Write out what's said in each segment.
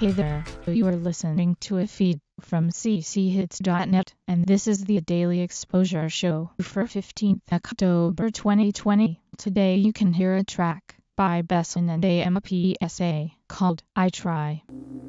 Hey there, you are listening to a feed from cchits.net, and this is the Daily Exposure Show for 15th October 2020. Today you can hear a track by Besson and AMPSA called I Try.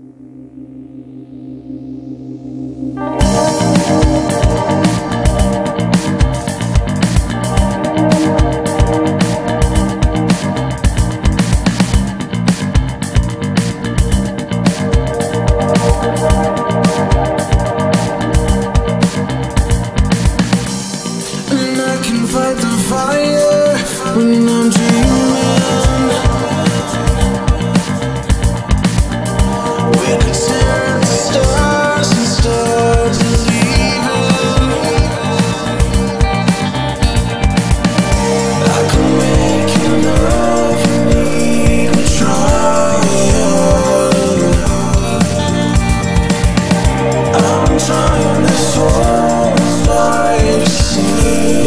Fight the fire when I'm dreaming. We could stare at the stars and start believing. I could make you love me, but I'm trying this whole life to see.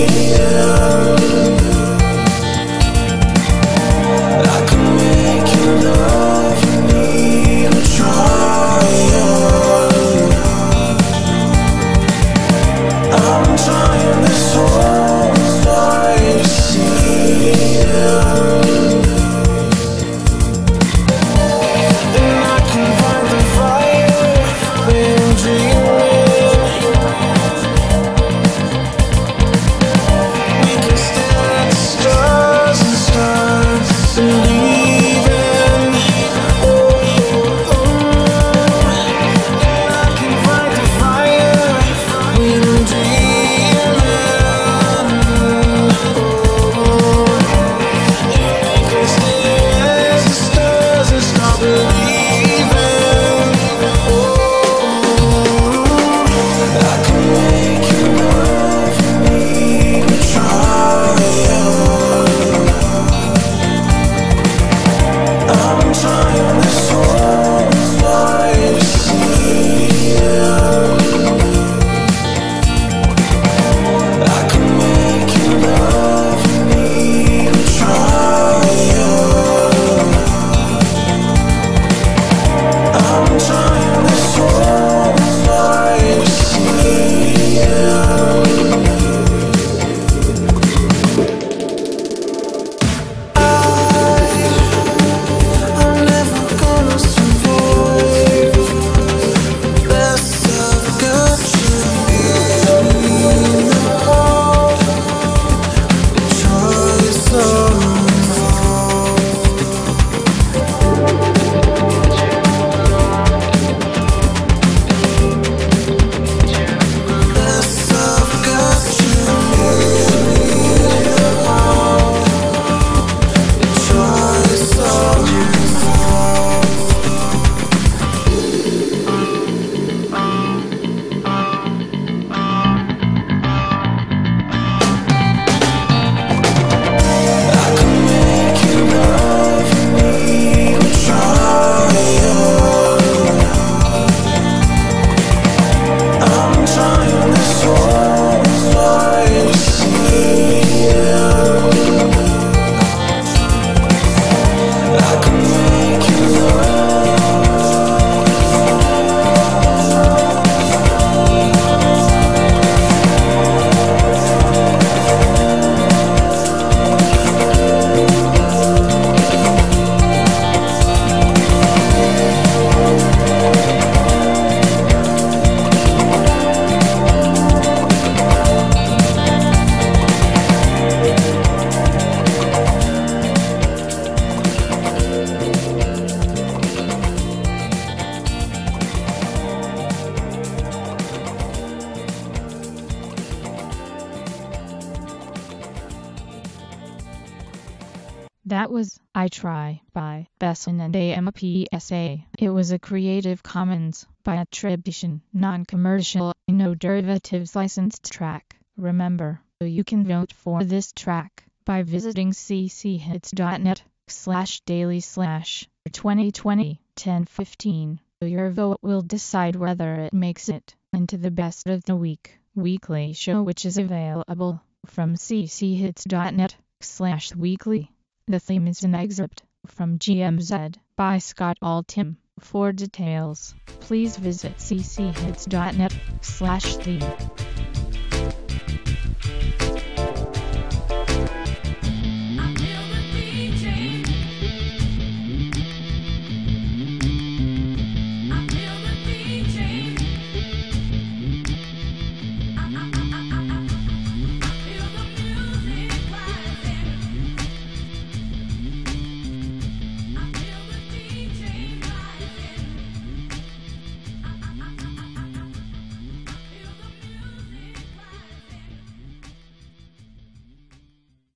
That was I Try by Besson and AMPSA. It was a Creative Commons by attribution, non-commercial, no derivatives licensed track. Remember, you can vote for this track by visiting cchits.net/daily/2020-1015. Your vote will decide whether it makes it into the Best of the Week weekly show, which is available from cchits.net/weekly. The theme is an excerpt from GMZ by Scott Altham. For details, please visit cchits.net/theme.